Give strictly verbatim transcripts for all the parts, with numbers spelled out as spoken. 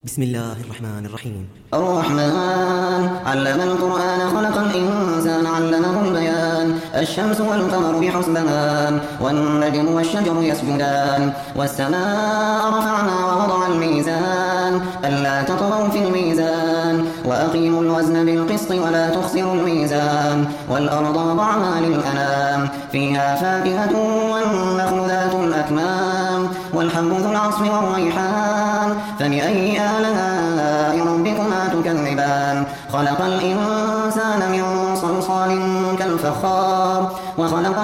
بسم الله الرحمن الرحيم. الرحمن علم القرآن خلق الإنسان علمه البيان. الشمس والقمر بحسبان والنجم والشجر يسجدان والسماء رفعنا ووضع الميزان ألا تطغوا في الميزان وأقيموا الوزن بالقسط ولا تخسروا الميزان والأرض وضعها للأنام فيها فاكهة والنخل ذات الأكمام والحب ذو العصف والريحان فبأي آلاء ربكما تكذبان. خلق الإنسان من صلصال كالفخار وخلق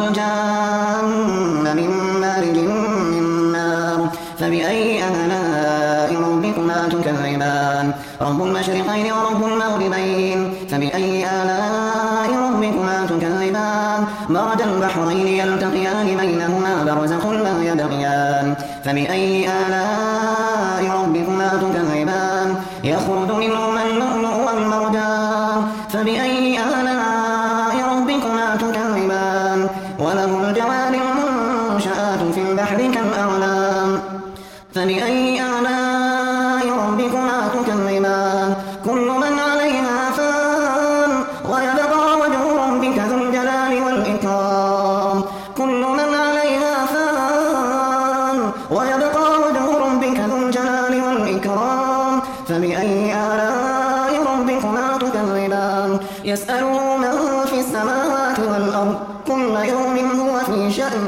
الجان من مارج من نار فبأي آلاء ربكما تكذبان. رب المشرقين ورب المغربين فبأي آلاء ربكما تكذبان. مرج البحرين يلتقيان بينهما برزخ لا يبغيان فبأي آلاء ربكما تكذبان. يخرج منهما اللؤلؤ والمرجان فبأي آلاء ربكما تكذبان. وله الجوار المنشآت في البحر كالأعلام فبأي آلاء ربكما تكذبان. كل من عليها فان ويبقى وجه ربك ذو الجلال والإكرام. كل من عليها فان ويبقى وجه ربك ذو الجلال والإكرام فبأي آلاء ربكما تكذبان. يسأله من في السماوات والأرض كل يوم هو في شأن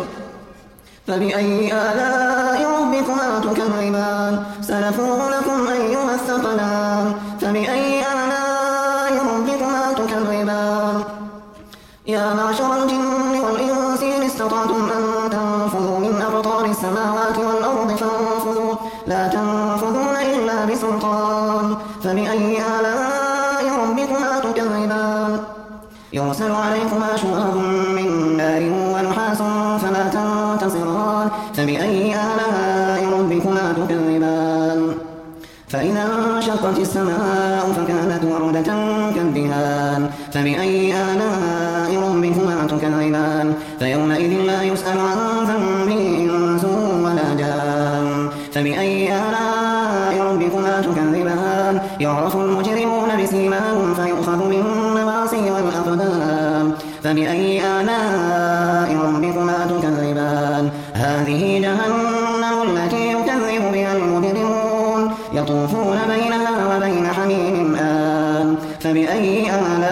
فبأي آلاء ربكما تكذبان. سنفرغ لكم أيها الثقلان فبأي آلاء ربكما تكذبان. يا معشر الجن والإنس إن استطعتم أن تنفذوا من أقطار السماوات والأرض فانفذوا لا تنفذون إلا بسلطان فبأي آلاء ربكما تكذبان. يرسل عليكما شواظ من نار ونحاس فلا تنتصران فبأي آلاء ربكما تكذبان. فإذا انشقت السماء فكانت وردة كالدهان فبأي آلاء ربكما تكذبان. فيومئذ لا يسأل عن ذنبه إنس ولا جان فبأي آلاء ربكما تكذبان. يعرف المجرمون بسيماهم فيؤخذ بالنواصي والأقدام فبأي آلاء ربكما تكذبان. هذه جهنم التي يكذب بها المجرمون يطوفون بينها وبين حميم آن فبأي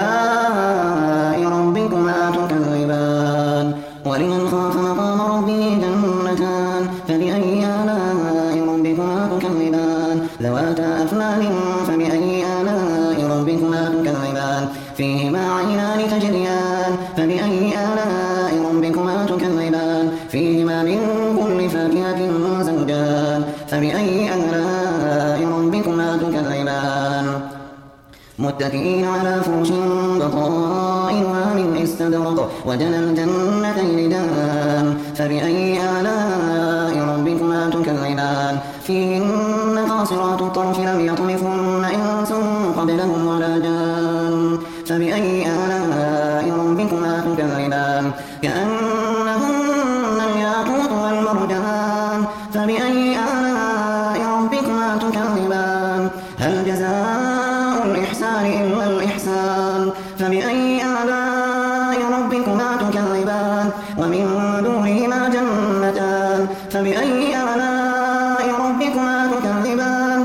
آلاء ربكما تكذبان. ولمن خاف مقام ربه جنتان فبأي آلاء ربكما تكذبان. ذواتا أفنان فبأي آلاء ربكما تكذبان. فيهما عينان تجريان فبأي آلاء ربكما تكذبان. فيهما من كل فاكهة زوجان فبأي آلاء ربكما تكذبان. متكئين على فرش بطائنها من استبرق وجنى الجنتين دان فبأي آلاء ربكما تكذبان. فيهن قاصرات الطرف لم يطمثهن إنس قبلهم ولا جان فبأي آلاء ربكما تكذبان. كأنهن الياقوت والمرجان فبأي آلاء ربكما تكذبان. هل جزاء الإحسان إلا الإحسان فبأي آلاء ربكما تكذبان. ومن دونهما جنتان فبأي آلاء ربكما تكذبان.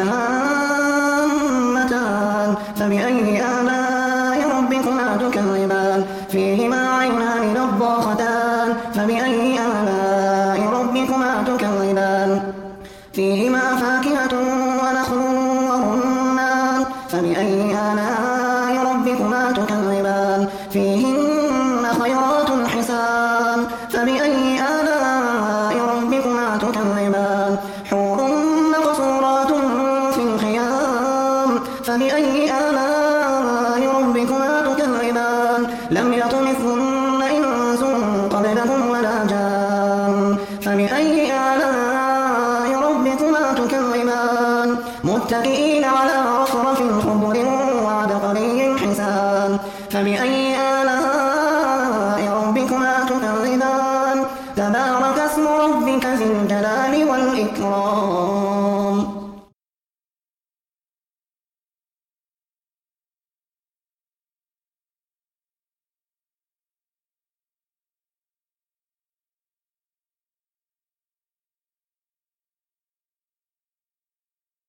مدهامتان فبأي آلاء ربكما تكذبان. فيهما عينان نضاختان فبأي آلاء ربكما تكذبان. فيهما فاكهة ونخل ورمان فبأي آلاء ربكما تكذبان. فيهن خيرات حسان فبأي آلاء ربكما تكذبان. حور مقصورات في الخيام فبأي آلاء ربكما تكذبان. لم يطمثهن إنس قبلهم ولا جان فبأي آلاء ربكما تكذبان. متكئين على رفرف خضر وعبقري حسان فبأي